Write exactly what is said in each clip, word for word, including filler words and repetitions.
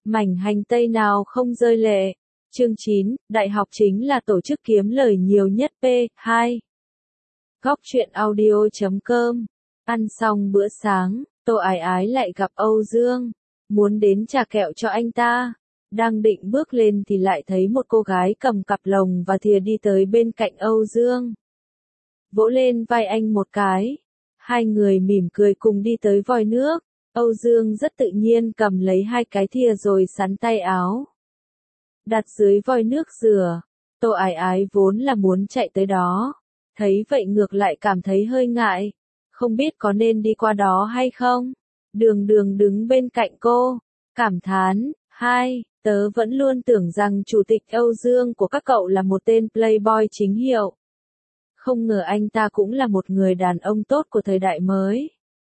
Mảnh hành tây nào không rơi lệ. Chương chín, đại học chính là tổ chức kiếm lời nhiều nhất P hai. Góc truyện audio chấm com. Ăn xong bữa sáng, Tô Ái Ái lại gặp Âu Dương, muốn đến trà kẹo cho anh ta. Đang định bước lên thì lại thấy một cô gái cầm cặp lồng và thìa đi tới bên cạnh Âu Dương. Vỗ lên vai anh một cái. Hai người mỉm cười cùng đi tới vòi nước. Âu Dương rất tự nhiên cầm lấy hai cái thìa rồi sắn tay áo. Đặt dưới vòi nước rửa. Tô Ái Ái vốn là muốn chạy tới đó. Thấy vậy ngược lại cảm thấy hơi ngại. Không biết có nên đi qua đó hay không? Đường Đường đứng bên cạnh cô. Cảm thán, hai, tớ vẫn luôn tưởng rằng chủ tịch Âu Dương của các cậu là một tên playboy chính hiệu. Không ngờ anh ta cũng là một người đàn ông tốt của thời đại mới.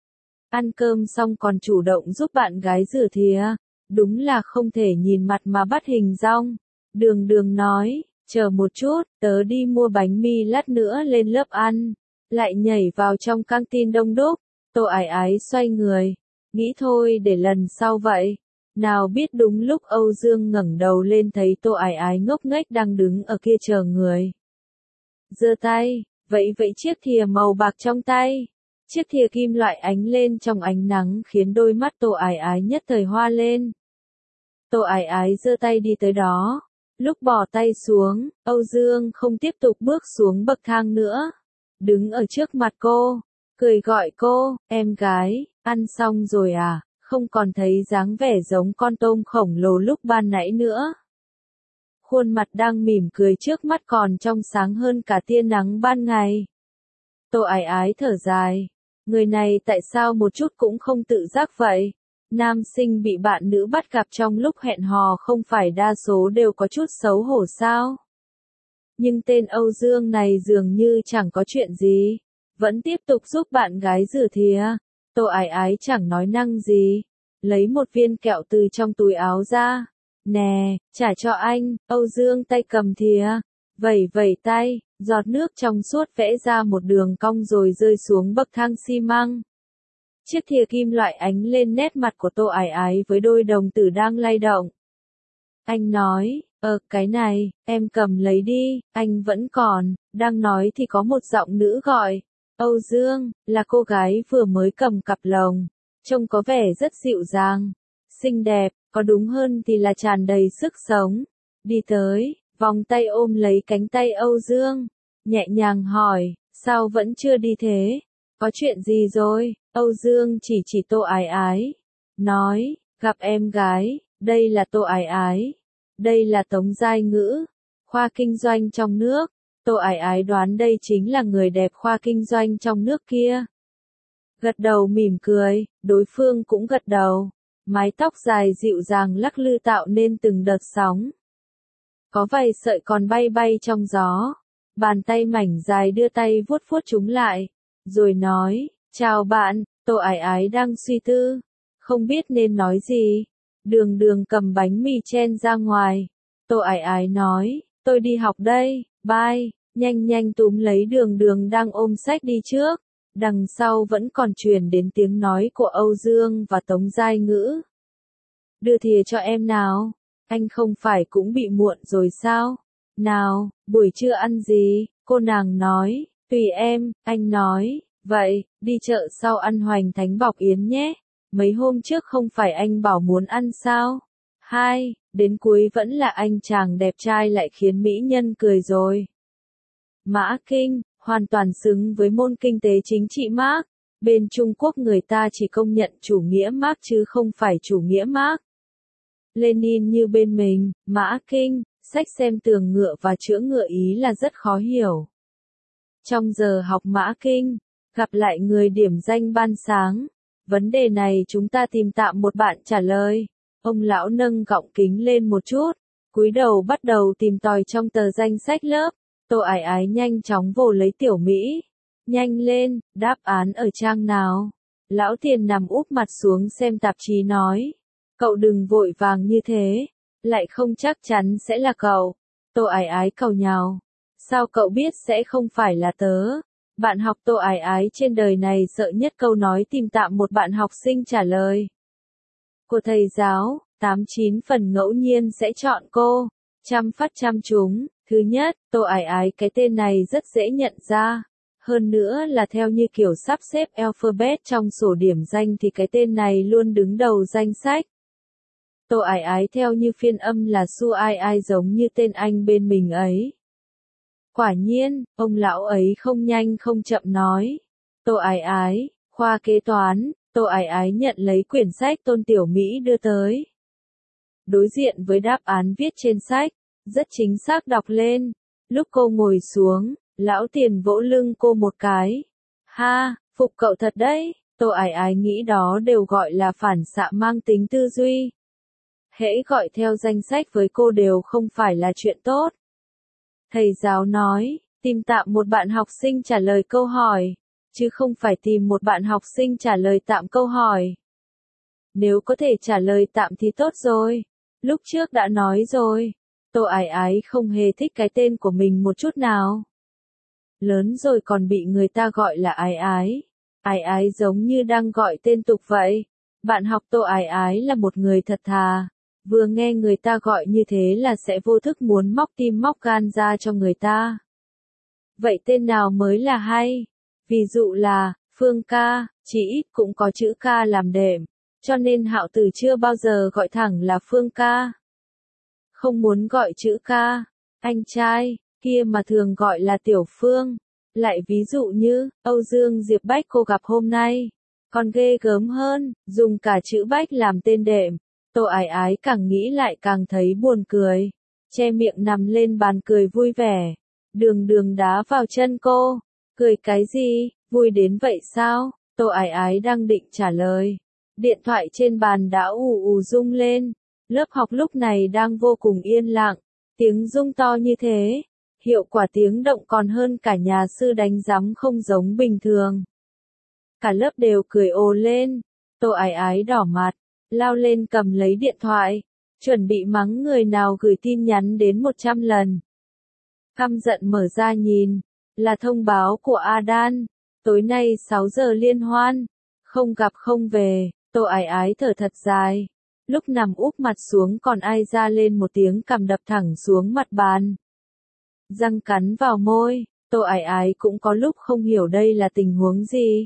Ăn cơm xong còn chủ động giúp bạn gái rửa thìa. Đúng là không thể nhìn mặt mà bắt hình dong. Đường Đường nói, chờ một chút, tớ đi mua bánh mì lát nữa lên lớp ăn. Lại nhảy vào trong căng tin đông đúc. Tô Ái Ái xoay người. Nghĩ thôi để lần sau vậy. Nào biết đúng lúc Âu Dương ngẩng đầu lên thấy Tô Ái Ái ngốc nghếch đang đứng ở kia chờ người. Giơ tay, vẫy vẫy chiếc thìa màu bạc trong tay. Chiếc thìa kim loại ánh lên trong ánh nắng khiến đôi mắt Tô Ái Ái nhất thời hoa lên. Tô Ái Ái giơ tay đi tới đó. Lúc bỏ tay xuống, Âu Dương không tiếp tục bước xuống bậc thang nữa. Đứng ở trước mặt cô, cười gọi cô, em gái, ăn xong rồi à, không còn thấy dáng vẻ giống con tôm khổng lồ lúc ban nãy nữa. Khuôn mặt đang mỉm cười trước mắt còn trong sáng hơn cả tia nắng ban ngày. Tô Ái Ái thở dài, người này tại sao một chút cũng không tự giác vậy? Nam sinh bị bạn nữ bắt gặp trong lúc hẹn hò không phải đa số đều có chút xấu hổ sao? Nhưng tên Âu Dương này dường như chẳng có chuyện gì, vẫn tiếp tục giúp bạn gái rửa thìa. Tô Ái Ái chẳng nói năng gì, lấy một viên kẹo từ trong túi áo ra. Nè, trả cho anh. Âu Dương tay cầm thìa, vẩy vẩy tay, giọt nước trong suốt vẽ ra một đường cong rồi rơi xuống bậc thang xi măng. Chiếc thìa kim loại ánh lên nét mặt của Tô Ái Ái với đôi đồng tử đang lay động. Anh nói, ờ cái này, em cầm lấy đi, anh vẫn còn, đang nói thì có một giọng nữ gọi. Âu Dương, là cô gái vừa mới cầm cặp lồng, trông có vẻ rất dịu dàng, xinh đẹp, có đúng hơn thì là tràn đầy sức sống. Đi tới, vòng tay ôm lấy cánh tay Âu Dương, nhẹ nhàng hỏi, sao vẫn chưa đi thế? Có chuyện gì rồi? Âu Dương chỉ chỉ Tô Ái Ái, nói, gặp em gái, đây là Tô Ái Ái, đây là Tống Giai Ngữ, khoa kinh doanh trong nước. Tô Ái Ái đoán đây chính là người đẹp khoa kinh doanh trong nước kia. Gật đầu mỉm cười, đối phương cũng gật đầu. Mái tóc dài dịu dàng lắc lư tạo nên từng đợt sóng. Có vài sợi còn bay bay trong gió. Bàn tay mảnh dài đưa tay vuốt vuốt chúng lại. Rồi nói, chào bạn. Tô Ái Ái đang suy tư, không biết nên nói gì. Đường Đường cầm bánh mì chen ra ngoài. Tô Ái Ái nói, tôi đi học đây, bye. Nhanh nhanh túm lấy Đường Đường đang ôm sách đi trước. Đằng sau vẫn còn truyền đến tiếng nói của Âu Dương và Tống Giai Ngữ. Đưa thìa cho em nào, anh không phải cũng bị muộn rồi sao? Nào, buổi trưa ăn gì? Cô nàng nói, tùy em. Anh nói, vậy, đi chợ sau ăn hoành thánh bọc yến nhé. Mấy hôm trước không phải anh bảo muốn ăn sao? Hai, đến cuối vẫn là anh chàng đẹp trai lại khiến mỹ nhân cười rồi. Mã Kinh, hoàn toàn xứng với môn kinh tế chính trị Mác. Bên Trung Quốc người ta chỉ công nhận chủ nghĩa Mác chứ không phải chủ nghĩa Mác Lenin như bên mình. Mã Kinh, sách xem tường ngựa và chữa ngựa Ý là rất khó hiểu. Trong giờ học Mã Kinh, gặp lại người điểm danh ban sáng. Vấn đề này chúng ta tìm tạm một bạn trả lời. Ông lão nâng gọng kính lên một chút, cúi đầu bắt đầu tìm tòi trong tờ danh sách lớp. Tô Ái Ái nhanh chóng vồ lấy Tiểu Mỹ. Nhanh lên, đáp án ở trang nào? Lão Tiền nằm úp mặt xuống xem tạp chí nói. Cậu đừng vội vàng như thế, lại không chắc chắn sẽ là cậu. Tô Ái Ái càu nhàu. Sao cậu biết sẽ không phải là tớ? Bạn học Tô Ái Ái trên đời này sợ nhất câu nói tìm tạm một bạn học sinh trả lời của thầy giáo. tám chín phần ngẫu nhiên sẽ chọn cô. Trăm phát trăm trúng. Thứ nhất, Tô Ải Ái cái tên này rất dễ nhận ra. Hơn nữa là theo như kiểu sắp xếp alphabet trong sổ điểm danh thì cái tên này luôn đứng đầu danh sách. Tô Ải Ái theo như phiên âm là Su Ai Ai giống như tên anh bên mình ấy. Quả nhiên, ông lão ấy không nhanh không chậm nói. Tô Ải Ái, khoa kế toán. Tô Ải Ái nhận lấy quyển sách Tôn Tiểu Mỹ đưa tới. Đối diện với đáp án viết trên sách, rất chính xác đọc lên. Lúc cô ngồi xuống, lão Tiền vỗ lưng cô một cái. Ha, phục cậu thật đấy. Tô Ải Ái nghĩ đó đều gọi là phản xạ mang tính tư duy. Hễ gọi theo danh sách với cô đều không phải là chuyện tốt. Thầy giáo nói, tìm tạm một bạn học sinh trả lời câu hỏi, chứ không phải tìm một bạn học sinh trả lời tạm câu hỏi. Nếu có thể trả lời tạm thì tốt rồi. Lúc trước đã nói rồi. Tô Ải Ái không hề thích cái tên của mình một chút nào. Lớn rồi còn bị người ta gọi là Ái Ái. Ái Ái giống như đang gọi tên tục vậy. Bạn học Tô Ải Ái là một người thật thà. Vừa nghe người ta gọi như thế là sẽ vô thức muốn móc tim móc gan ra cho người ta. Vậy tên nào mới là hay? Ví dụ là, Phương ca, chỉ ít cũng có chữ ca làm đệm. Cho nên Hạo Tử chưa bao giờ gọi thẳng là Phương ca. Không muốn gọi chữ ca. Anh trai, kia mà thường gọi là Tiểu Phương. Lại ví dụ như, Âu Dương Diệp Bách cô gặp hôm nay. Còn ghê gớm hơn, dùng cả chữ Bách làm tên đệm. Tô Ải Ái càng nghĩ lại càng thấy buồn cười. Che miệng nằm lên bàn cười vui vẻ. Đường đường đá vào chân cô. Cười cái gì, vui đến vậy sao? Tô Ải Ái đang định trả lời. Điện thoại trên bàn đã ù ù rung lên. Lớp học lúc này đang vô cùng yên lặng. Tiếng rung to như thế. Hiệu quả tiếng động còn hơn cả nhà sư đánh giám không giống bình thường. Cả lớp đều cười ồ lên. Tô Ải Ái đỏ mặt. Lao lên cầm lấy điện thoại. Chuẩn bị mắng người nào gửi tin nhắn đến một trăm lần. Căm giận mở ra nhìn. Là thông báo của Adan. Tối nay sáu giờ liên hoan. Không gặp không về. Tô Ải Ái thở thật dài. Lúc nằm úp mặt xuống còn ai ra lên một tiếng cằm đập thẳng xuống mặt bàn. Răng cắn vào môi. Tô Ải Ái cũng có lúc không hiểu đây là tình huống gì.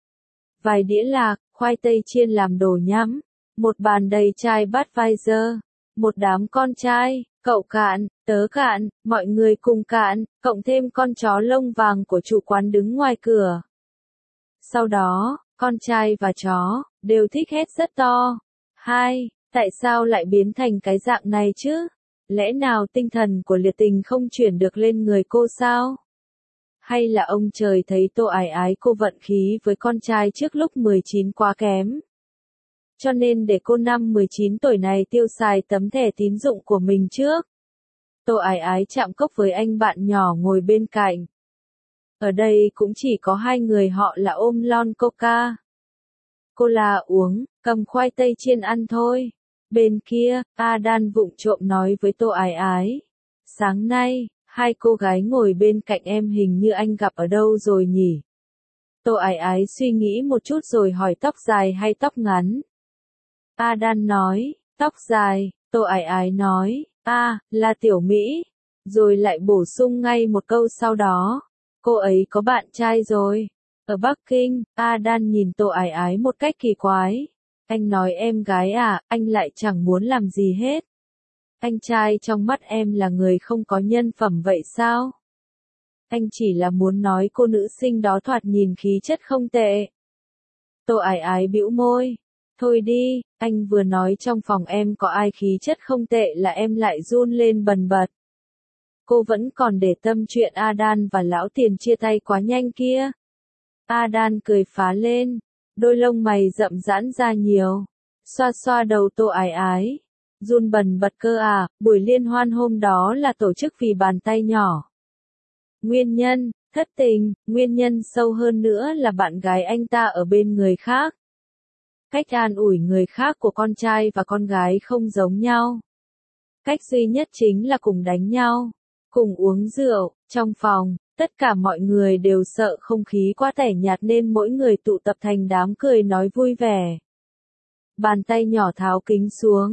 Vài đĩa lạc, khoai tây chiên làm đồ nhắm. Một bàn đầy chai Budweiser. Một đám con trai, cậu cạn, tớ cạn, mọi người cùng cạn, cộng thêm con chó lông vàng của chủ quán đứng ngoài cửa. Sau đó, con trai và chó, đều thích hét rất to. Hai, tại sao lại biến thành cái dạng này chứ? Lẽ nào tinh thần của Liệt Tình không chuyển được lên người cô sao? Hay là ông trời thấy Tô Ải Ái cô vận khí với con trai trước lúc mười chín quá kém? Cho nên để cô năm mười chín tuổi này tiêu xài tấm thẻ tín dụng của mình trước. Tô Ải Ái chạm cốc với anh bạn nhỏ ngồi bên cạnh. Ở đây cũng chỉ có hai người họ là ôm lon coca. Cola uống, cầm khoai tây chiên ăn thôi. Bên kia, Adan vụng trộm nói với Tô Ải Ái. Sáng nay, hai cô gái ngồi bên cạnh em hình như anh gặp ở đâu rồi nhỉ? Tô Ải Ái suy nghĩ một chút rồi hỏi tóc dài hay tóc ngắn. Adan nói, tóc dài. Tô Ải Ái nói, a, à, là Tiểu Mỹ. Rồi lại bổ sung ngay một câu sau đó. Cô ấy có bạn trai rồi. Ở Bắc Kinh, Adan nhìn Tô Ải Ái một cách kỳ quái. Anh nói em gái à, anh lại chẳng muốn làm gì hết. Anh trai trong mắt em là người không có nhân phẩm vậy sao? Anh chỉ là muốn nói cô nữ sinh đó thoạt nhìn khí chất không tệ. Tô Ải Ái bĩu môi. Thôi đi, anh vừa nói trong phòng em có ai khí chất không tệ là em lại run lên bần bật. Cô vẫn còn để tâm chuyện Adan và lão Tiền chia tay quá nhanh kia. Adan cười phá lên, đôi lông mày rậm rãn ra nhiều. Xoa xoa đầu Tô Ải Ái. Run bần bật cơ à, buổi liên hoan hôm đó là tổ chức vì bàn tay nhỏ. Nguyên nhân, thất tình, nguyên nhân sâu hơn nữa là bạn gái anh ta ở bên người khác. Cách an ủi người khác của con trai và con gái không giống nhau. Cách duy nhất chính là cùng đánh nhau, cùng uống rượu, trong phòng, tất cả mọi người đều sợ không khí quá tẻ nhạt nên mỗi người tụ tập thành đám cười nói vui vẻ. Bàn tay nhỏ tháo kính xuống,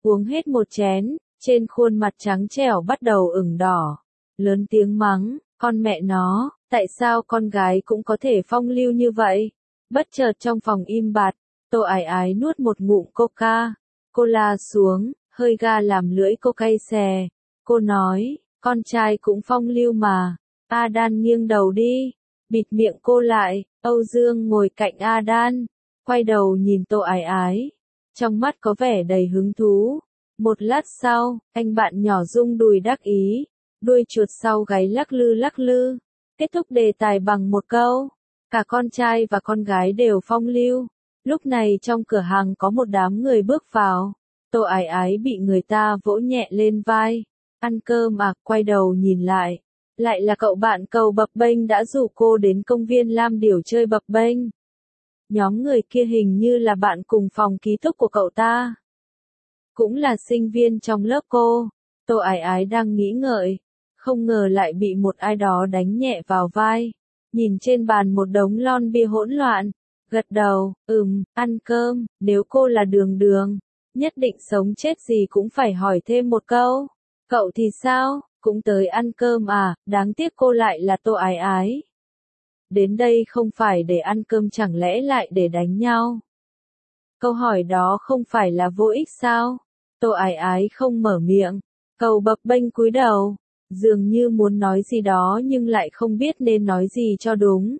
Uống hết một chén, trên khuôn mặt trắng trẻo bắt đầu ửng đỏ. Lớn tiếng mắng, con mẹ nó, tại sao con gái cũng có thể phong lưu như vậy? Bất chợt trong phòng im bặt, Tô Ái Ái nuốt một ngụm coca, cola xuống, hơi ga làm lưỡi cô cay xè. Cô nói, con trai cũng phong lưu mà. A Đan nghiêng đầu đi, bịt miệng cô lại. Âu Dương ngồi cạnh A Đan, quay đầu nhìn Tô Ái Ái, trong mắt có vẻ đầy hứng thú. Một lát sau, anh bạn nhỏ rung đùi đắc ý, đuôi chuột sau gáy lắc lư lắc lư, kết thúc đề tài bằng một câu, cả con trai và con gái đều phong lưu. Lúc này trong cửa hàng có một đám người bước vào, Tô Ái Ái bị người ta vỗ nhẹ lên vai, ăn cơm à, quay đầu nhìn lại, lại là cậu bạn cầu bập bênh đã rủ cô đến công viên Lam Điểu chơi bập bênh. Nhóm người kia hình như là bạn cùng phòng ký túc của cậu ta, cũng là sinh viên trong lớp cô. Tô Ái Ái đang nghĩ ngợi, không ngờ lại bị một ai đó đánh nhẹ vào vai. Nhìn trên bàn một đống lon bia hỗn loạn, gật đầu, ừm, ăn cơm. Nếu cô là Đường Đường, nhất định sống chết gì cũng phải hỏi thêm một câu. Cậu thì sao, cũng tới ăn cơm à? Đáng tiếc cô lại là Tô Ái Ái. Đến đây không phải để ăn cơm, chẳng lẽ lại để đánh nhau? Câu hỏi đó không phải là vô ích sao? Tô Ái Ái không mở miệng, cầu bập bênh cúi đầu, dường như muốn nói gì đó nhưng lại không biết nên nói gì cho đúng.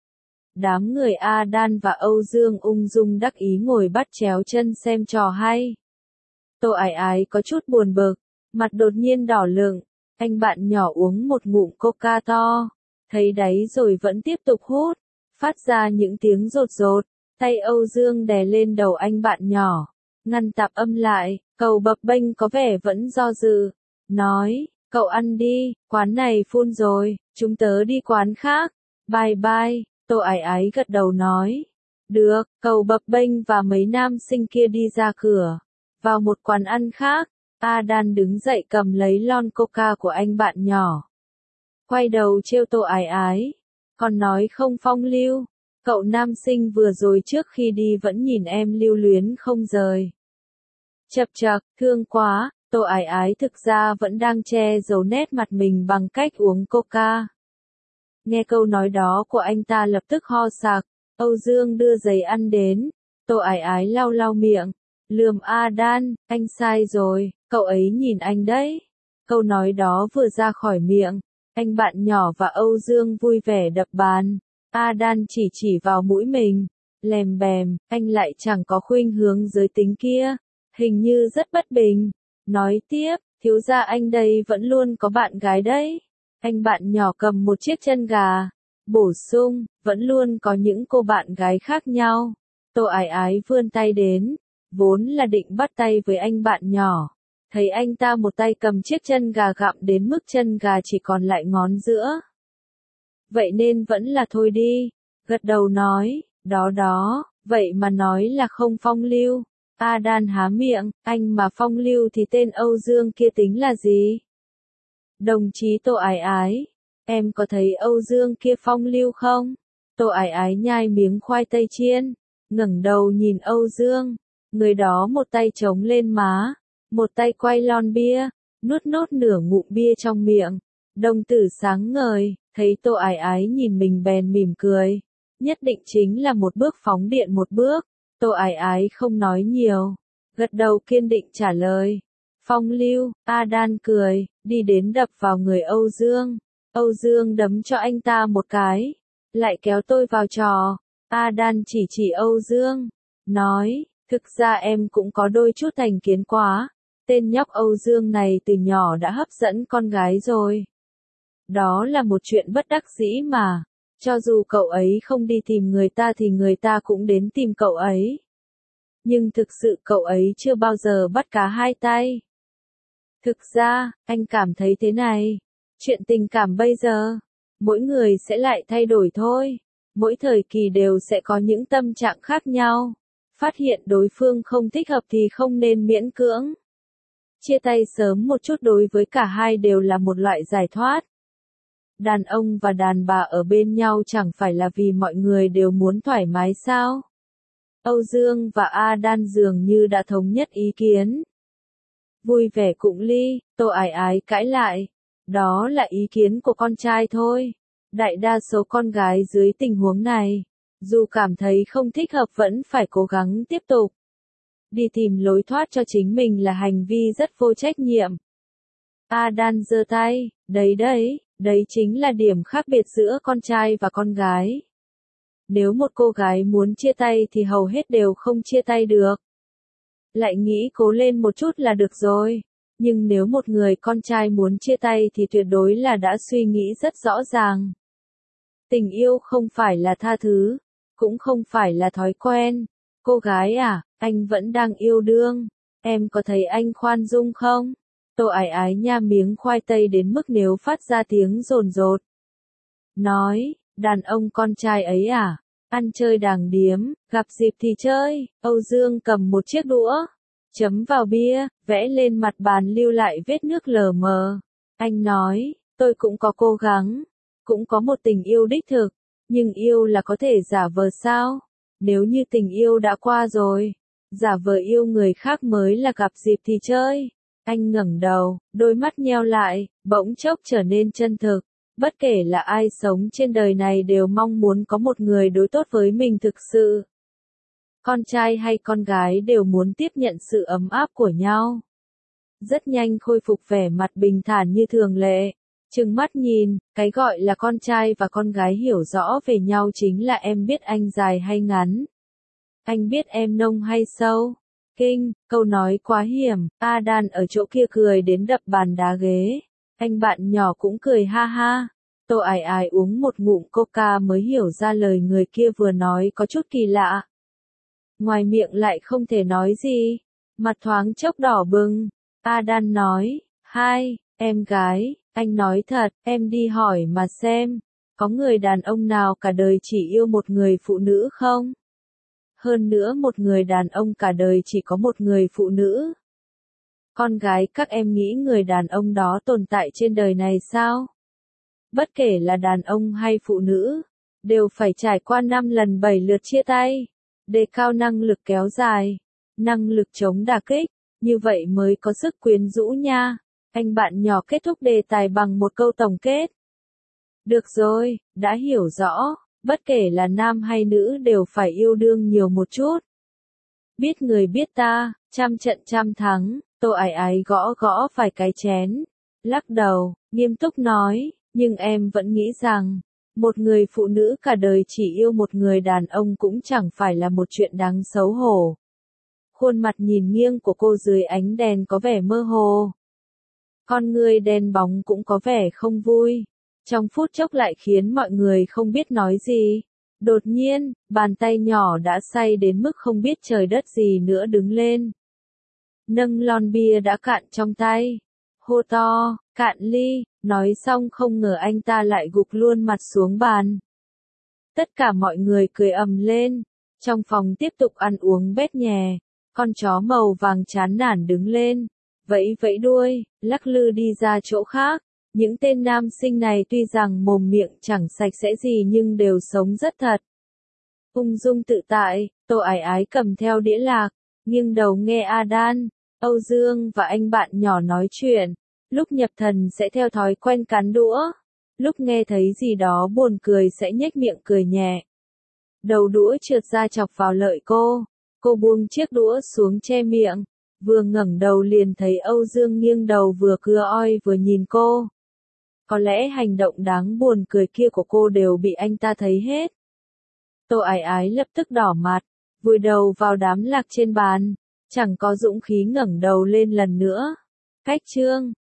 Đám người A Đan và Âu Dương ung dung đắc ý ngồi bắt chéo chân xem trò hay. Tô Ái Ái có chút buồn bực, mặt đột nhiên đỏ lựng, anh bạn nhỏ uống một ngụm coca to, thấy đáy rồi vẫn tiếp tục hút, phát ra những tiếng rột rột, tay Âu Dương đè lên đầu anh bạn nhỏ, ngăn tạp âm lại, cầu bập bênh có vẻ vẫn do dự, nói, cậu ăn đi, quán này full rồi, chúng tớ đi quán khác, bye bye. Tô Ái Ái gật đầu nói, được. Cầu bập bênh và mấy nam sinh kia đi ra cửa, vào một quán ăn khác. A Đan đứng dậy cầm lấy lon coca của anh bạn nhỏ, quay đầu trêu Tô Ái Ái, còn nói không phong lưu, cậu nam sinh vừa rồi trước khi đi vẫn nhìn em lưu luyến không rời. Chập chập, thương quá. Tô Ái Ái thực ra vẫn đang che giấu nét mặt mình bằng cách uống coca. Nghe câu nói đó của anh ta lập tức ho sặc. Âu Dương đưa giấy ăn đến, Tô Ái Ái lau lau miệng, lườm A Đan, anh sai rồi, cậu ấy nhìn anh đấy. Câu nói đó vừa ra khỏi miệng, anh bạn nhỏ và Âu Dương vui vẻ đập bàn. A Đan chỉ chỉ vào mũi mình, lèm bèm, anh lại chẳng có khuynh hướng giới tính kia, hình như rất bất bình. Nói tiếp, thiếu gia anh đây vẫn luôn có bạn gái đấy. Anh bạn nhỏ cầm một chiếc chân gà, bổ sung, vẫn luôn có những cô bạn gái khác nhau. Tô Ái Ái vươn tay đến, vốn là định bắt tay với anh bạn nhỏ, thấy anh ta một tay cầm chiếc chân gà gặm đến mức chân gà chỉ còn lại ngón giữa. Vậy nên vẫn là thôi đi, gật đầu nói, đó đó, vậy mà nói là không phong lưu. A Đan há miệng, anh mà phong lưu thì tên Âu Dương kia tính là gì? Đồng chí Tô Ái Ái, em có thấy Âu Dương kia phong lưu không? Tô Ái Ái nhai miếng khoai tây chiên, ngẩng đầu nhìn Âu Dương, người đó một tay chống lên má, một tay quay lon bia, nuốt nốt nửa ngụm bia trong miệng, đồng tử sáng ngời, thấy Tô Ái Ái nhìn mình bèn mỉm cười, nhất định chính là một bước phóng điện một bước. Tô Ái Ái không nói nhiều, gật đầu kiên định trả lời. Phong lưu. A Đan cười, đi đến đập vào người Âu Dương. Âu Dương đấm cho anh ta một cái, lại kéo tôi vào trò. A Đan chỉ chỉ Âu Dương, nói, thực ra em cũng có đôi chút thành kiến quá. Tên nhóc Âu Dương này từ nhỏ đã hấp dẫn con gái rồi. Đó là một chuyện bất đắc dĩ mà. Cho dù cậu ấy không đi tìm người ta thì người ta cũng đến tìm cậu ấy. Nhưng thực sự cậu ấy chưa bao giờ bắt cá hai tay. Thực ra, anh cảm thấy thế này. Chuyện tình cảm bây giờ, mỗi người sẽ lại thay đổi thôi. Mỗi thời kỳ đều sẽ có những tâm trạng khác nhau. Phát hiện đối phương không thích hợp thì không nên miễn cưỡng. Chia tay sớm một chút đối với cả hai đều là một loại giải thoát. Đàn ông và đàn bà ở bên nhau chẳng phải là vì mọi người đều muốn thoải mái sao? Âu Dương và A Đan dường như đã thống nhất ý kiến. Vui vẻ cụng ly, Tô Ái Ái cãi lại. Đó là ý kiến của con trai thôi. Đại đa số con gái dưới tình huống này, dù cảm thấy không thích hợp vẫn phải cố gắng tiếp tục. Đi tìm lối thoát cho chính mình là hành vi rất vô trách nhiệm. Adan giơ tay, đấy đấy, đấy chính là điểm khác biệt giữa con trai và con gái. Nếu một cô gái muốn chia tay thì hầu hết đều không chia tay được. Lại nghĩ cố lên một chút là được rồi. Nhưng nếu một người con trai muốn chia tay thì tuyệt đối là đã suy nghĩ rất rõ ràng. Tình yêu không phải là tha thứ, cũng không phải là thói quen. Cô gái à, anh vẫn đang yêu đương. Em có thấy anh khoan dung không? Tô Ái Ái nha miếng khoai tây đến mức nếu phát ra tiếng rồn rột. Nói, đàn ông con trai ấy à? Ăn chơi đàng điếm, gặp dịp thì chơi. Âu Dương cầm một chiếc đũa, chấm vào bia, vẽ lên mặt bàn lưu lại vết nước lờ mờ. Anh nói, tôi cũng có cố gắng, cũng có một tình yêu đích thực, nhưng yêu là có thể giả vờ sao? Nếu như tình yêu đã qua rồi, giả vờ yêu người khác mới là gặp dịp thì chơi. Anh ngẩng đầu, đôi mắt nheo lại, bỗng chốc trở nên chân thực. Bất kể là ai sống trên đời này đều mong muốn có một người đối tốt với mình thực sự. Con trai hay con gái đều muốn tiếp nhận sự ấm áp của nhau. Rất nhanh khôi phục vẻ mặt bình thản như thường lệ. Trừng mắt nhìn, cái gọi là con trai và con gái hiểu rõ về nhau chính là em biết anh dài hay ngắn. Anh biết em nông hay sâu. Kinh, câu nói quá hiểm, Adan ở chỗ kia cười đến đập bàn đá ghế. Anh bạn nhỏ cũng cười ha ha. Tô Ái Ái uống một ngụm coca mới hiểu ra lời người kia vừa nói có chút kỳ lạ. Ngoài miệng lại không thể nói gì. Mặt thoáng chốc đỏ bừng. Adan nói, hai, em gái, anh nói thật, em đi hỏi mà xem. Có người đàn ông nào cả đời chỉ yêu một người phụ nữ không? Hơn nữa một người đàn ông cả đời chỉ có một người phụ nữ. Con gái các em nghĩ người đàn ông đó tồn tại trên đời này sao? Bất kể là đàn ông hay phụ nữ, đều phải trải qua năm lần bảy lượt chia tay, đề cao năng lực kéo dài, năng lực chống đả kích, như vậy mới có sức quyến rũ nha. Anh bạn nhỏ kết thúc đề tài bằng một câu tổng kết. Được rồi, đã hiểu rõ, bất kể là nam hay nữ đều phải yêu đương nhiều một chút. Biết người biết ta, trăm trận trăm thắng. Tô Ái Ái gõ gõ vài cái chén, lắc đầu, nghiêm túc nói, nhưng em vẫn nghĩ rằng, một người phụ nữ cả đời chỉ yêu một người đàn ông cũng chẳng phải là một chuyện đáng xấu hổ. Khuôn mặt nhìn nghiêng của cô dưới ánh đèn có vẻ mơ hồ. Con người đen bóng cũng có vẻ không vui. Trong phút chốc lại khiến mọi người không biết nói gì. Đột nhiên, bàn tay nhỏ đã say đến mức không biết trời đất gì nữa đứng lên. Nâng lon bia đã cạn trong tay. Hô to, cạn ly, nói xong không ngờ anh ta lại gục luôn mặt xuống bàn. Tất cả mọi người cười ầm lên. Trong phòng tiếp tục ăn uống bét nhè. Con chó màu vàng chán nản đứng lên. Vẫy vẫy đuôi, lắc lư đi ra chỗ khác. Những tên nam sinh này tuy rằng mồm miệng chẳng sạch sẽ gì nhưng đều sống rất thật. Ung dung tự tại, Tô Ái Ái cầm theo đĩa lạc, nghiêng đầu nghe Adan, Âu Dương và anh bạn nhỏ nói chuyện. Lúc nhập thần sẽ theo thói quen cắn đũa. Lúc nghe thấy gì đó buồn cười sẽ nhếch miệng cười nhẹ. Đầu đũa trượt ra chọc vào lợi cô. Cô buông chiếc đũa xuống che miệng. Vừa ngẩng đầu liền thấy Âu Dương nghiêng đầu vừa cưa oi vừa nhìn cô. Có lẽ hành động đáng buồn cười kia của cô đều bị anh ta thấy hết. Tô Ái Ái lập tức đỏ mặt, vùi đầu vào đám lạc trên bàn, chẳng có dũng khí ngẩng đầu lên lần nữa. Cách chương